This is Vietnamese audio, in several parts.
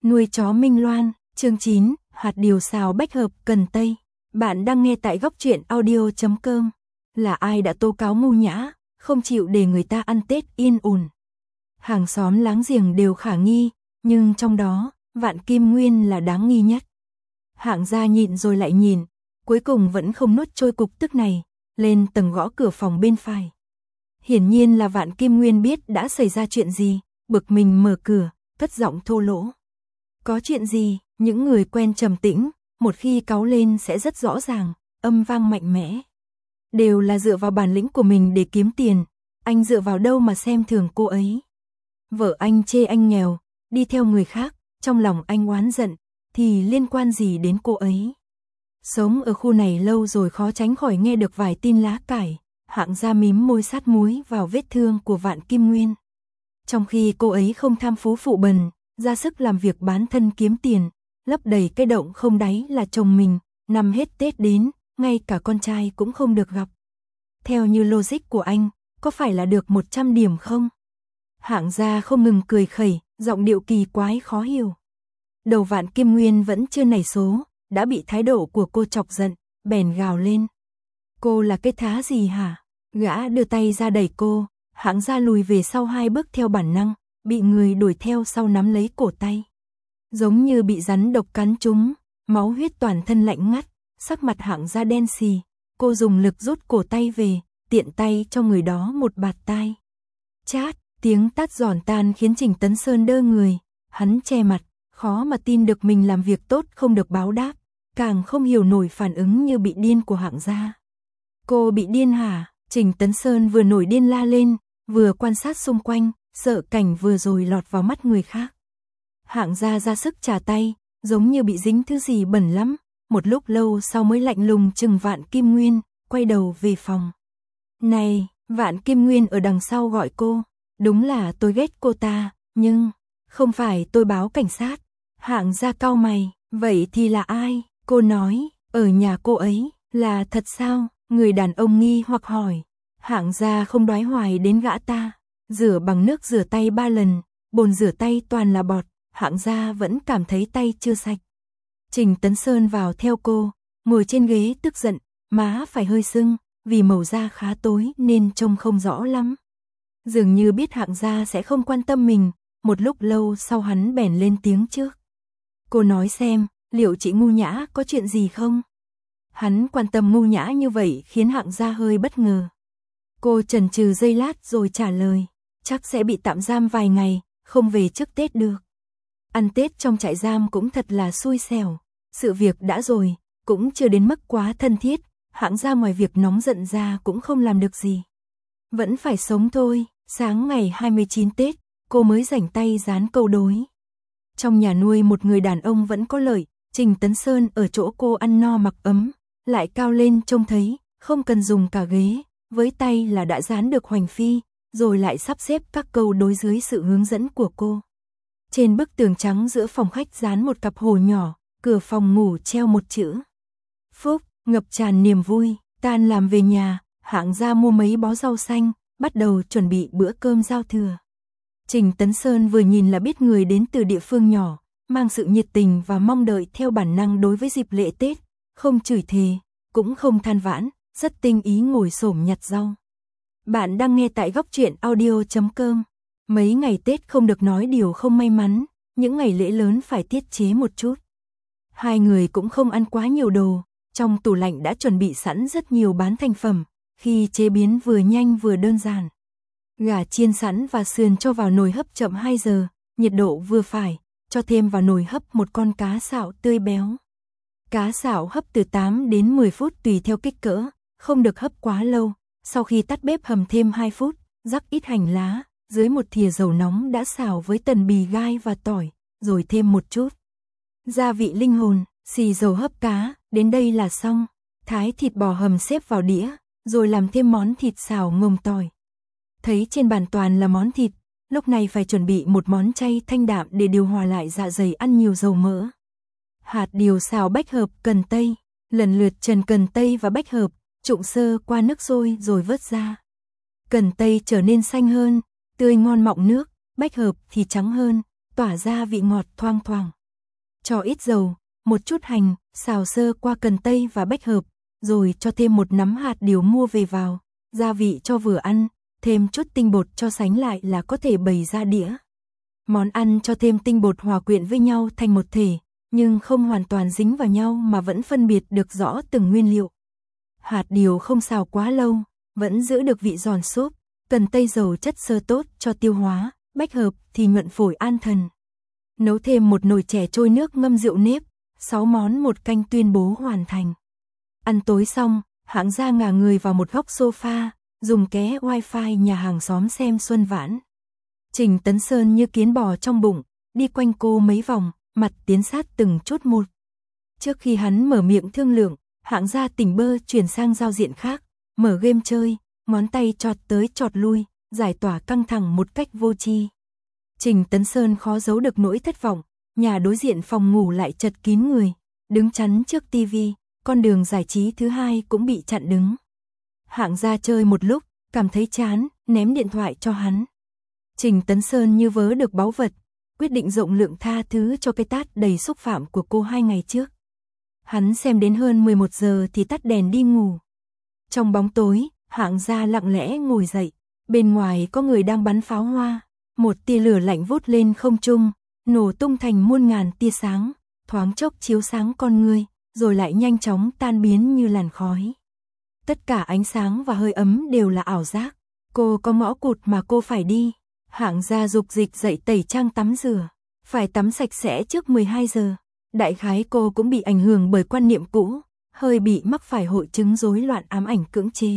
Nuôi chó Minh Loan, chương 9, hạt điều xào bách hợp cần tây. Bạn đang nghe tại góc truyện audio.com. Là ai đã tố cáo ngu nhã, không chịu để người ta ăn Tết yên ổn. Hàng xóm láng giềng đều khả nghi, nhưng trong đó, Vạn Kim Nguyên là đáng nghi nhất. Hạng gia nhịn rồi lại nhìn, cuối cùng vẫn không nuốt trôi cục tức này, lên tầng gõ cửa phòng bên phải. Hiển nhiên là Vạn Kim Nguyên biết đã xảy ra chuyện gì, bực mình mở cửa, cất giọng thô lỗ. Có chuyện gì, những người quen trầm tĩnh, một khi cáu lên sẽ rất rõ ràng, âm vang mạnh mẽ. Đều là dựa vào bản lĩnh của mình để kiếm tiền, anh dựa vào đâu mà xem thường cô ấy. Vợ anh chê anh nghèo, đi theo người khác, trong lòng anh oán giận, thì liên quan gì đến cô ấy. Sống ở khu này lâu rồi khó tránh khỏi nghe được vài tin lá cải, Hạng gia mím môi sát muối vào vết thương của Vạn Kim Nguyên. Trong khi cô ấy không tham phú phụ bần, ra sức làm việc bán thân kiếm tiền, lấp đầy cái động không đáy là chồng mình, năm hết Tết đến, ngay cả con trai cũng không được gặp. Theo như logic của anh, có phải là được 100 điểm không? Hạng gia không ngừng cười khẩy, giọng điệu kỳ quái khó hiểu. Đầu Vạn Kim Nguyên vẫn chưa nảy số, đã bị thái độ của cô chọc giận, bèn gào lên. Cô là cái thá gì hả? Gã đưa tay ra đẩy cô, Hạng gia lùi về sau 2 bước theo bản năng, bị người đuổi theo sau nắm lấy cổ tay. Giống như bị rắn độc cắn trúng, máu huyết toàn thân lạnh ngắt, sắc mặt Hạng gia đen xì, cô dùng lực rút cổ tay về, tiện tay cho người đó một bạt tai. Chát, tiếng tát giòn tan khiến Trình Tấn Sơn đơ người, hắn che mặt, khó mà tin được mình làm việc tốt không được báo đáp, càng không hiểu nổi phản ứng như bị điên của Hạng gia. Cô bị điên hả? Trình Tấn Sơn vừa nổi điên la lên, vừa quan sát xung quanh, sợ cảnh vừa rồi lọt vào mắt người khác. Hạng gia ra sức trả tay, giống như bị dính thứ gì bẩn lắm, một lúc lâu sau mới lạnh lùng chừng Vạn Kim Nguyên, quay đầu về phòng. Này, Vạn Kim Nguyên ở đằng sau gọi cô, đúng là tôi ghét cô ta, nhưng không phải tôi báo cảnh sát. Hạng gia cau mày, vậy thì là ai? Cô nói, ở nhà cô ấy, là thật sao? Người đàn ông nghi hoặc hỏi. Hạng gia không đoái hoài đến gã ta, rửa bằng nước rửa tay 3 lần, bồn rửa tay toàn là bọt, Hạng gia vẫn cảm thấy tay chưa sạch. Trình Tấn Sơn vào theo cô, ngồi trên ghế tức giận, má phải hơi sưng, vì màu da khá tối nên trông không rõ lắm. Dường như biết Hạng gia sẽ không quan tâm mình, một lúc lâu sau hắn bèn lên tiếng trước. Cô nói xem, liệu chị ngu nhã có chuyện gì không? Hắn quan tâm ngu nhã như vậy khiến Hạng gia hơi bất ngờ. Cô chần chừ giây lát rồi trả lời, chắc sẽ bị tạm giam vài ngày, không về trước Tết được. Ăn Tết trong trại giam cũng thật là xui xẻo, sự việc đã rồi, cũng chưa đến mức quá thân thiết, Hạng gia ngoài việc nóng giận ra cũng không làm được gì. Vẫn phải sống thôi, sáng ngày 29 Tết, cô mới rảnh tay dán câu đối. Trong nhà nuôi một người đàn ông vẫn có lợi, Trình Tấn Sơn ở chỗ cô ăn no mặc ấm, lại cao lên trông thấy, không cần dùng cả ghế, với tay là đã dán được hoành phi, rồi lại sắp xếp các câu đối dưới sự hướng dẫn của cô. Trên bức tường trắng giữa phòng khách dán một cặp hồ nhỏ, cửa phòng ngủ treo một chữ Phúc, ngập tràn niềm vui. Tan làm về nhà, Hạng gia mua mấy bó rau xanh, bắt đầu chuẩn bị bữa cơm giao thừa. Trình Tấn Sơn vừa nhìn là biết người đến từ địa phương nhỏ, mang sự nhiệt tình và mong đợi theo bản năng đối với dịp lễ Tết, không chửi thề, cũng không than vãn, rất tinh ý ngồi xổm nhặt rau. Bạn đang nghe tại góc truyện audio.com. Mấy ngày Tết không được nói điều không may mắn, những ngày lễ lớn phải tiết chế một chút. Hai người cũng không ăn quá nhiều đồ, trong tủ lạnh đã chuẩn bị sẵn rất nhiều bán thành phẩm, khi chế biến vừa nhanh vừa đơn giản. Gà chiên sẵn và sườn cho vào nồi hấp chậm 2 giờ, nhiệt độ vừa phải, cho thêm vào nồi hấp một con cá sạo tươi béo. Cá sạo hấp từ 8 đến 10 phút tùy theo kích cỡ, không được hấp quá lâu, sau khi tắt bếp hầm thêm 2 phút, rắc ít hành lá, dưới một thìa dầu nóng đã xào với tần bì gai và tỏi, rồi thêm một chút gia vị linh hồn, xì dầu hấp cá, đến đây là xong. Thái thịt bò hầm xếp vào đĩa, rồi làm thêm món thịt xào ngồng tỏi. Thấy trên bàn toàn là món thịt, lúc này phải chuẩn bị một món chay thanh đạm để điều hòa lại dạ dày ăn nhiều dầu mỡ. Hạt điều xào bách hợp cần tây, lần lượt trần cần tây và bách hợp, trụng sơ qua nước sôi rồi vớt ra. Cần tây trở nên xanh hơn, tươi ngon mọng nước, bách hợp thì trắng hơn, tỏa ra vị ngọt thoang thoảng. Cho ít dầu, một chút hành, xào sơ qua cần tây và bách hợp, rồi cho thêm một nắm hạt điều mua về vào, gia vị cho vừa ăn, thêm chút tinh bột cho sánh lại là có thể bày ra đĩa. Món ăn cho thêm tinh bột hòa quyện với nhau thành một thể, nhưng không hoàn toàn dính vào nhau mà vẫn phân biệt được rõ từng nguyên liệu. Hạt điều không xào quá lâu, vẫn giữ được vị giòn súp, cần tây giàu chất xơ tốt cho tiêu hóa, bách hợp thì nhuận phổi an thần. Nấu thêm một nồi chè trôi nước ngâm rượu nếp, 6 món một canh tuyên bố hoàn thành. Ăn tối xong, Hạng Gia ngả người vào một góc sofa, dùng ké wifi nhà hàng xóm xem Xuân Vãn. Trình Tấn Sơn như kiến bò trong bụng, đi quanh cô mấy vòng, mặt tiến sát từng chút một. Trước khi hắn mở miệng thương lượng, Hạng Gia tỉnh bơ chuyển sang giao diện khác, mở game chơi, ngón tay chọt tới chọt lui, giải tỏa căng thẳng một cách vô tri. Trình Tấn Sơn khó giấu được nỗi thất vọng, nhà đối diện phòng ngủ lại chật kín người, đứng chắn trước tivi, con đường giải trí thứ hai cũng bị chặn đứng. Hạng Gia chơi một lúc, cảm thấy chán, ném điện thoại cho hắn. Trình Tấn Sơn như vớ được báu vật, quyết định rộng lượng tha thứ cho cái tát đầy xúc phạm của cô 2 ngày trước. Hắn xem đến hơn 11 giờ thì tắt đèn đi ngủ. Trong bóng tối, Hạng Gia lặng lẽ ngồi dậy, bên ngoài có người đang bắn pháo hoa, một tia lửa lạnh vút lên không trung, nổ tung thành muôn ngàn tia sáng, thoáng chốc chiếu sáng con người, rồi lại nhanh chóng tan biến như làn khói. Tất cả ánh sáng và hơi ấm đều là ảo giác. Cô có ngõ cụt mà cô phải đi. Hạng Gia dục dịch dậy tẩy trang tắm rửa, phải tắm sạch sẽ trước 12 giờ. Đại khái cô cũng bị ảnh hưởng bởi quan niệm cũ, hơi bị mắc phải hội chứng rối loạn ám ảnh cưỡng chế.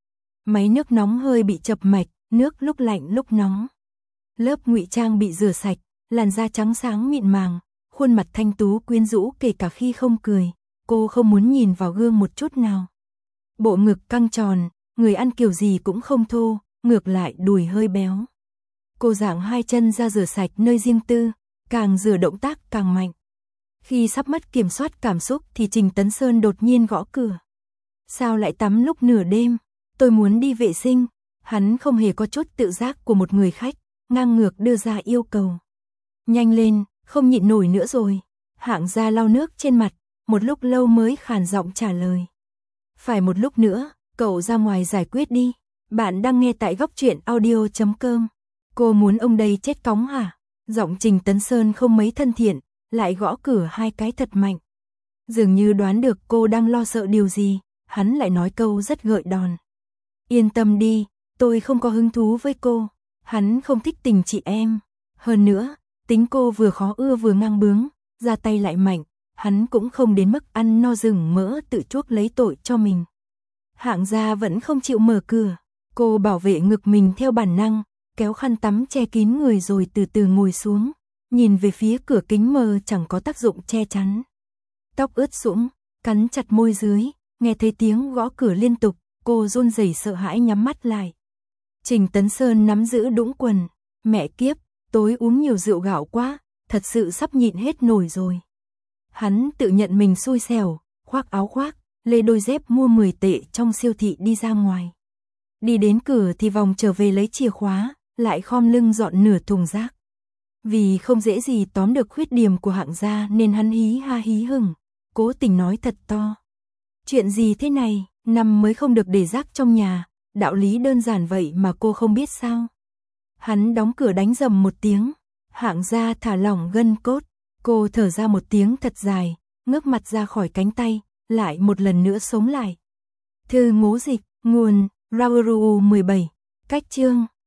Máy nước nóng hơi bị chập mạch, nước lúc lạnh lúc nóng. Lớp ngụy trang bị rửa sạch, làn da trắng sáng mịn màng, khuôn mặt thanh tú quyến rũ kể cả khi không cười, cô không muốn nhìn vào gương một chút nào. Bộ ngực căng tròn, người ăn kiểu gì cũng không thô, ngược lại đùi hơi béo. Cô giãng 2 chân ra rửa sạch nơi riêng tư, càng rửa động tác càng mạnh. Khi sắp mất kiểm soát cảm xúc thì Trình Tấn Sơn đột nhiên gõ cửa. Sao lại tắm lúc nửa đêm? Tôi muốn đi vệ sinh. Hắn không hề có chút tự giác của một người khách, ngang ngược đưa ra yêu cầu. Nhanh lên, không nhịn nổi nữa rồi. Hạng Gia lau nước trên mặt, một lúc lâu mới khàn giọng trả lời. Phải một lúc nữa, cậu ra ngoài giải quyết đi. Bạn đang nghe tại góc truyện audio.com. Cô muốn ông đây chết cóng hả? Giọng Trình Tấn Sơn không mấy thân thiện, lại gõ cửa 2 cái thật mạnh. Dường như đoán được cô đang lo sợ điều gì, hắn lại nói câu rất gợi đòn. Yên tâm đi, tôi không có hứng thú với cô. Hắn không thích tình chị em. Hơn nữa, tính cô vừa khó ưa vừa ngang bướng, ra tay lại mạnh, hắn cũng không đến mức ăn no rừng mỡ tự chuốc lấy tội cho mình. Hạng Gia vẫn không chịu mở cửa, cô bảo vệ ngực mình theo bản năng, kéo khăn tắm che kín người rồi từ từ ngồi xuống, nhìn về phía cửa kính mờ chẳng có tác dụng che chắn. Tóc ướt sũng, cắn chặt môi dưới, nghe thấy tiếng gõ cửa liên tục, cô run rẩy sợ hãi nhắm mắt lại. Trình Tấn Sơn nắm giữ đũng quần, mẹ kiếp, tối uống nhiều rượu gạo quá, thật sự sắp nhịn hết nổi rồi. Hắn tự nhận mình xui xẻo, khoác áo khoác, lê đôi dép mua 10 tệ trong siêu thị đi ra ngoài. Đi đến cửa thì vòng trở về lấy chìa khóa, lại khom lưng dọn nửa thùng rác. Vì không dễ gì tóm được khuyết điểm của Hạng Gia nên hắn hí ha hí hửng, cố tình nói thật to. Chuyện gì thế này, năm mới không được để rác trong nhà, đạo lý đơn giản vậy mà cô không biết sao? Hắn đóng cửa đánh rầm một tiếng, Hạng Gia thả lỏng gân cốt, cô thở ra một tiếng thật dài, ngước mặt ra khỏi cánh tay, lại một lần nữa sống lại. Thư ngố dịch, nguồn, Rauru 17, cách chương